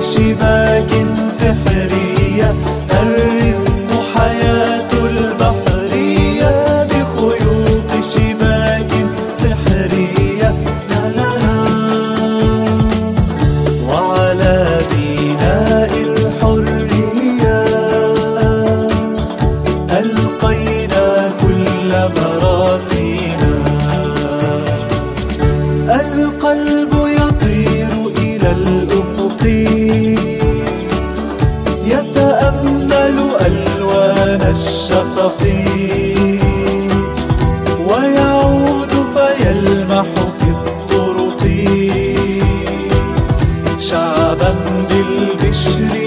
شباك سحرية، الرزق حياة البحرية بخيوط شباك سحرية. لا لا لا. وعلى بناء الحرية ألقينا كل مراسينا. القلب يطير إلى الأفق يتأمل ألوان الشفق، ويعود فيلمح في الطرق شعبا بالبشر